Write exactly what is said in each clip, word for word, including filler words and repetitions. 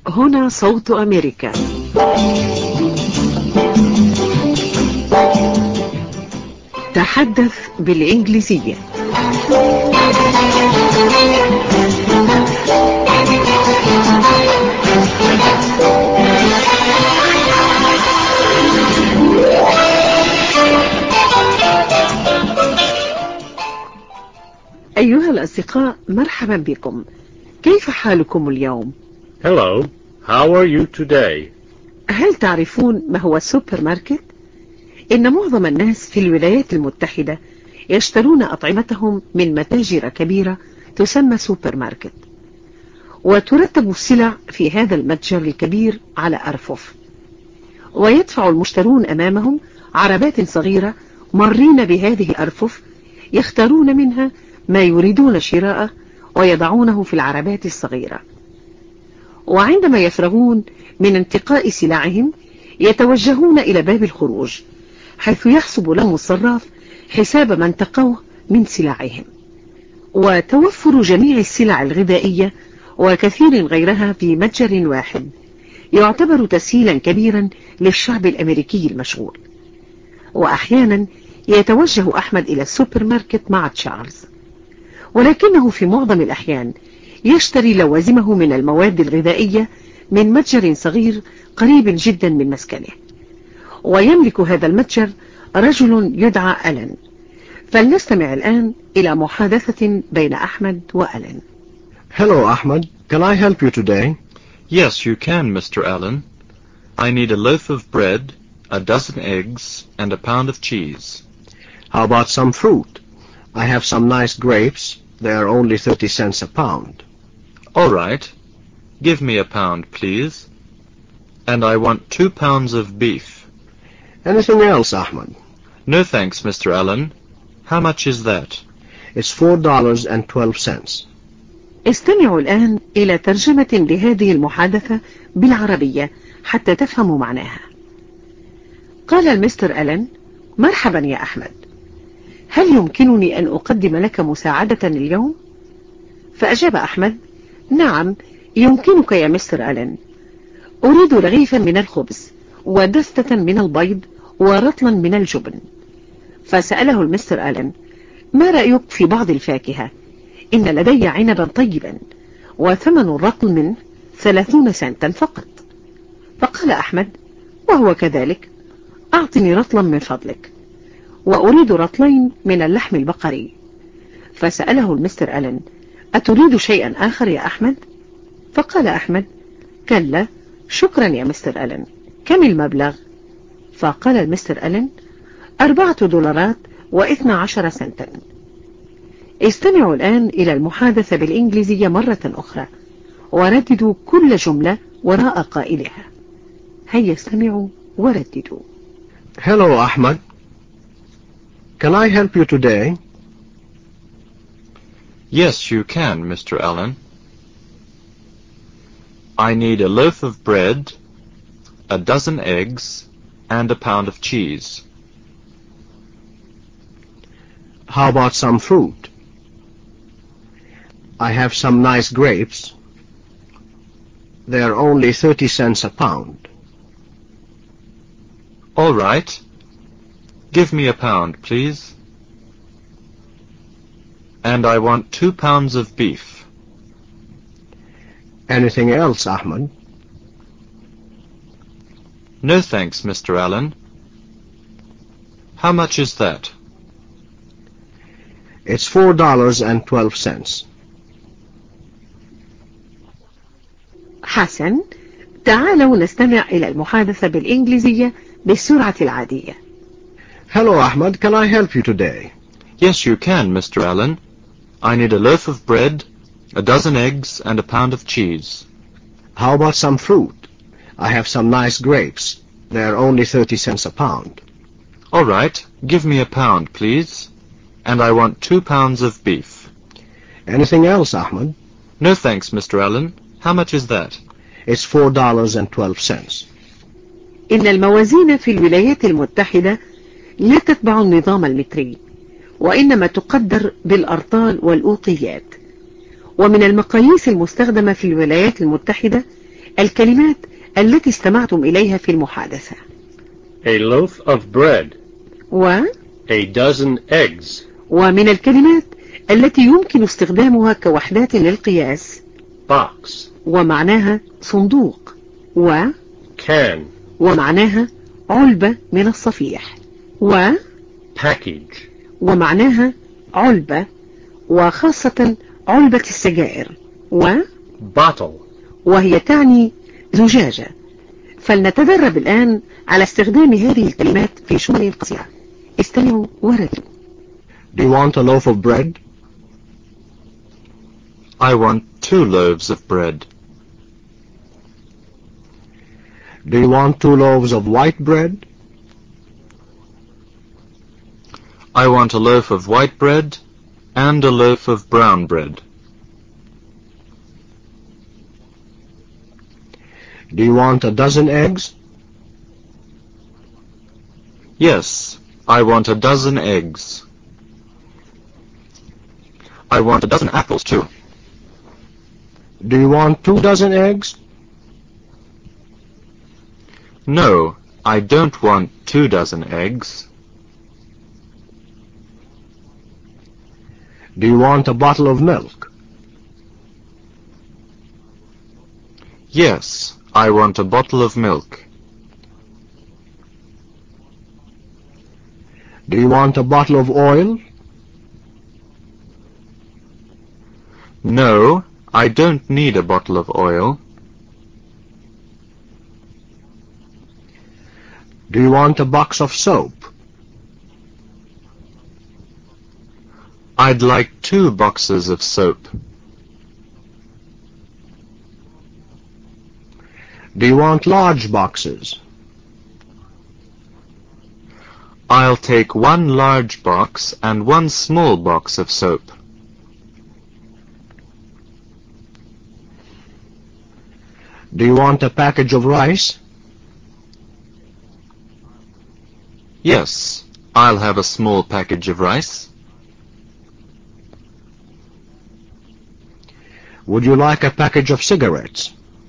هنا صوت أمريكا. تحدث بالإنجليزية. أيها الأصدقاء، مرحبا بكم. كيف حالكم اليوم؟ Hello, how are you today? هل تعرفون ما هو السوبر ماركت؟ إن معظم الناس في الولايات المتحدة يشترون أطعمتهم من متاجر كبيرة تسمى سوبر ماركت، وترتب السلع في هذا المتجر الكبير على أرفف، ويدفع المشترون أمامهم عربات صغيرة مرين بهذه الأرفف، يختارون منها ما يريدون شراءه ويضعونه في العربات الصغيرة، وعندما يفرغون من انتقاء سلعهم يتوجهون إلى باب الخروج، حيث يحسب لهم الصراف حساب ما انتقوه من سلعهم. وتوفر جميع السلع الغذائية وكثير غيرها في متجر واحد يعتبر تسهيلا كبيرا للشعب الأمريكي المشغول. وأحيانا يتوجه أحمد إلى السوبر ماركت مع تشارلز، ولكنه في معظم الأحيان يشتري لوازمه من المواد الغذائية من متجر صغير قريب جدا من مسكنه. ويملك هذا المتجر رجل يدعى ألان. فلنستمع الآن إلى محادثة بين أحمد وألان. Hello, Ahmed. Can I help you today? Yes, you can, Mister Allen. I need a loaf of bread, a dozen eggs, and a pound of cheese. How about some fruit? I have some nice grapes. They are only thirty cents a pound. All right. Give me a pound, please. And I want two pounds of beef. Anything else, Ahmed? No thanks, Mister Allen. How much is that? It's four dollars and twelve cents. استمعوا الآن إلى ترجمة لهذه المحادثة بالعربية حتى تفهموا معناها. قال المستر ألان: مرحبا يا أحمد، هل يمكنني أن أقدم لك مساعدة اليوم؟ فأجاب أحمد: نعم يمكنك يا مستر ألان، أريد رغيفا من الخبز ودستة من البيض ورطلا من الجبن. فسأله المستر ألان: ما رأيك في بعض الفاكهة؟ إن لدي عنبا طيبا وثمن الرطل منه ثلاثون سنتا فقط. فقال أحمد: وهو كذلك، أعطني رطلا من فضلك، وأريد رطلين من اللحم البقري. فسأله المستر ألان: أتريد شيئا آخر يا أحمد؟ فقال أحمد: كلا شكرا يا مستر ألان. كم المبلغ؟ فقال المستر ألان: أربعة دولارات واثنى عشر سنتا. استمعوا الآن إلى المحادثة بالإنجليزية مرة أخرى، ورددوا كل جملة وراء قائلها. هيا استمعوا ورددوا. Hello, Ahmed. Can I help you today? Yes, you can, Mister Allen. I need a loaf of bread, a dozen eggs, and a pound of cheese. How about some fruit? I have some nice grapes. They are only thirty cents a pound. All right. Give me a pound, please. And I want two pounds of beef. Anything else, Ahmed? No thanks, Mister Allen. How much is that? It's four dollars and twelve cents. حسن، تعالوا نستمع إلى المحادثة بالإنجليزية بالسرعة العادية. Hello, Ahmed. Can I help you today? Yes, you can, Mister Allen. I need a loaf of bread, a dozen eggs, and a pound of cheese. How about some fruit? I have some nice grapes. They are only thirty cents a pound. All right. Give me a pound, please. And I want two pounds of beef. Anything else, Ahmed? No thanks, Mister Allen. How much is that? It's four dollars and twelve cents. إن الموازين في الولايات المتحدة لا تتبع النظام المتري، وإنما تقدر بالأرطال والأوقيات. ومن المقاييس المستخدمة في الولايات المتحدة الكلمات التي استمعتم إليها في المحادثة. A loaf of bread. و A dozen eggs. ومن الكلمات التي يمكن استخدامها كوحدات للقياس. Box. ومعناها صندوق. و Can. ومعناها علبة من الصفيح. و Package. ومعناها علبة، وخاصة علبة السجائر. و Bottle. وهي تعني زجاجة. فلنتدرب الآن على استخدام هذه الكلمات في جمل قصيرة. استمعوا وردوا. Do you want a loaf of bread? I want two loaves of bread. Do you want two loaves of white bread? I want a loaf of white bread and a loaf of brown bread. Do you want a dozen eggs? Yes, I want a dozen eggs. I want a dozen apples too. Do you want two dozen eggs? No, I don't want two dozen eggs. Do you want a bottle of milk? Yes, I want a bottle of milk. Do you want a bottle of oil? No, I don't need a bottle of oil. Do you want a box of soap? I'd like two boxes of soap. Do you want large boxes? I'll take one large box and one small box of soap. Do you want a package of rice? Yes, I'll have a small package of rice. Would you like a package of cigarettes?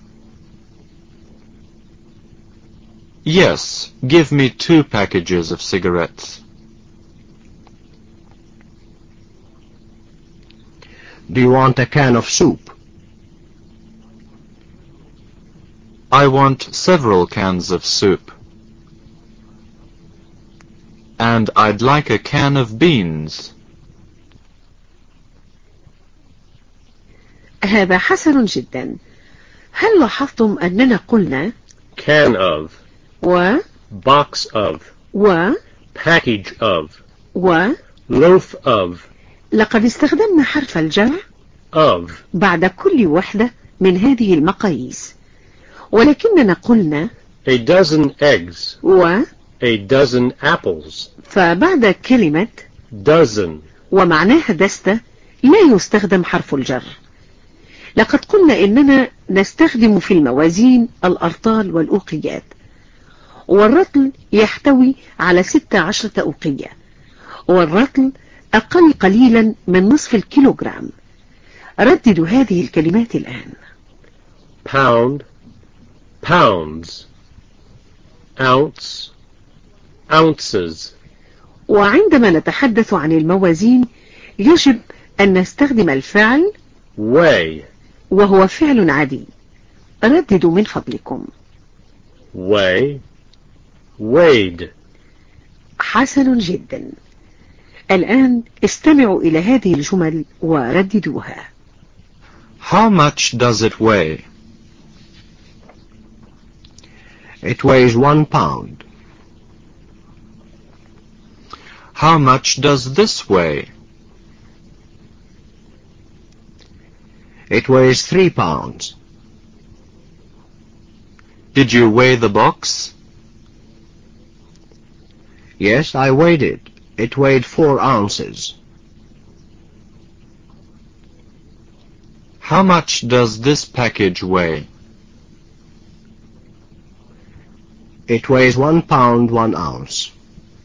Yes, give me two packages of cigarettes. Do you want a can of soup? I want several cans of soup. And I'd like a can of beans. هذا حسن جدا. هل لاحظتم أننا قلنا Can of. و Box of. و Package of. و Loaf of. لقد استخدمنا حرف الجر Of. بعد كل وحدة من هذه المقاييس، ولكننا قلنا A dozen eggs. و A dozen apples. فبعد كلمة Dozen. ومعناها دستة لا يستخدم حرف الجر. لقد قلنا إننا نستخدم في الموازين الأرطال والأوقيات، والرطل يحتوي على ستة عشرة أوقية، والرطل أقل قليلا من نصف الكيلوغرام. رددوا هذه الكلمات الآن. Pound. Pounds. Ounce. Ounces. وعندما نتحدث عن الموازين يجب أن نستخدم الفعل Weigh. وهو فعل عادي. رددوا من فضلكم. Weigh. Weighed. حسن جدا. الآن استمعوا إلى هذه الجمل ورددوها. How much does it weigh? It weighs one pound. How much does this weigh? It weighs three pounds. Did you weigh the box? Yes, I weighed it. It weighed four ounces. How much does this package weigh? It weighs one pound, one ounce.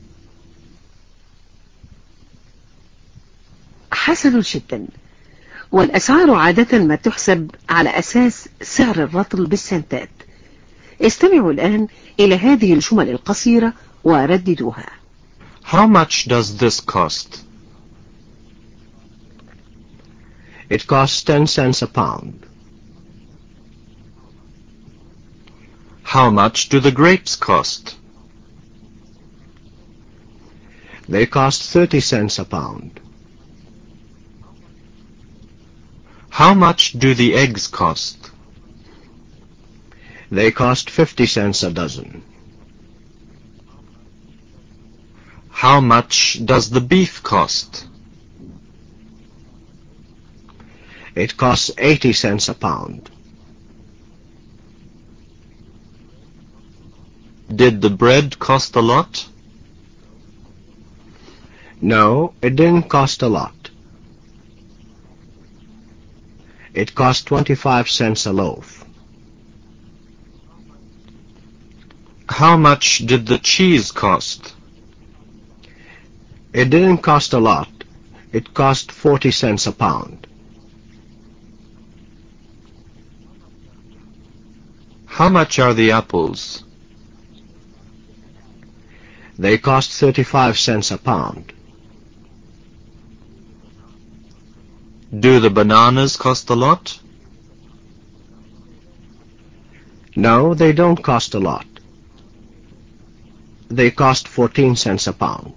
حسن جدا. والأسعار عادة ما تحسب على أساس سعر الرطل بالسنتات. استمعوا الآن إلى هذه الجمل القصيرة ورددوها. How much does this cost? It costs ten cents a pound. How much do the grapes cost? They cost thirty cents a pound. How much do the eggs cost? They cost fifty cents a dozen. How much does the beef cost? It costs eighty cents a pound. Did the bread cost a lot? No, it didn't cost a lot. It cost twenty-five cents a loaf. How much did the cheese cost? It didn't cost a lot. It cost forty cents a pound. How much are the apples? They cost thirty-five cents a pound. Do the bananas cost a lot? No, they don't cost a lot. They cost fourteen cents a pound.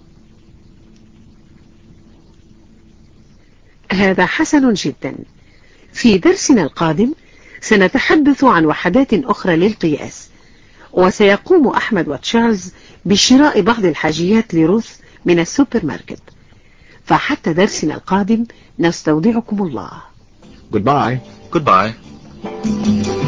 هذا حسن جدا. في درسنا القادم سنتحدث عن وحدات أخرى للقياس، وسيقوم أحمد وتشارلز بشراء بعض الحاجيات لروث من السوبر ماركت. فحتى درسنا القادم نستودعكم الله. Goodbye. Goodbye.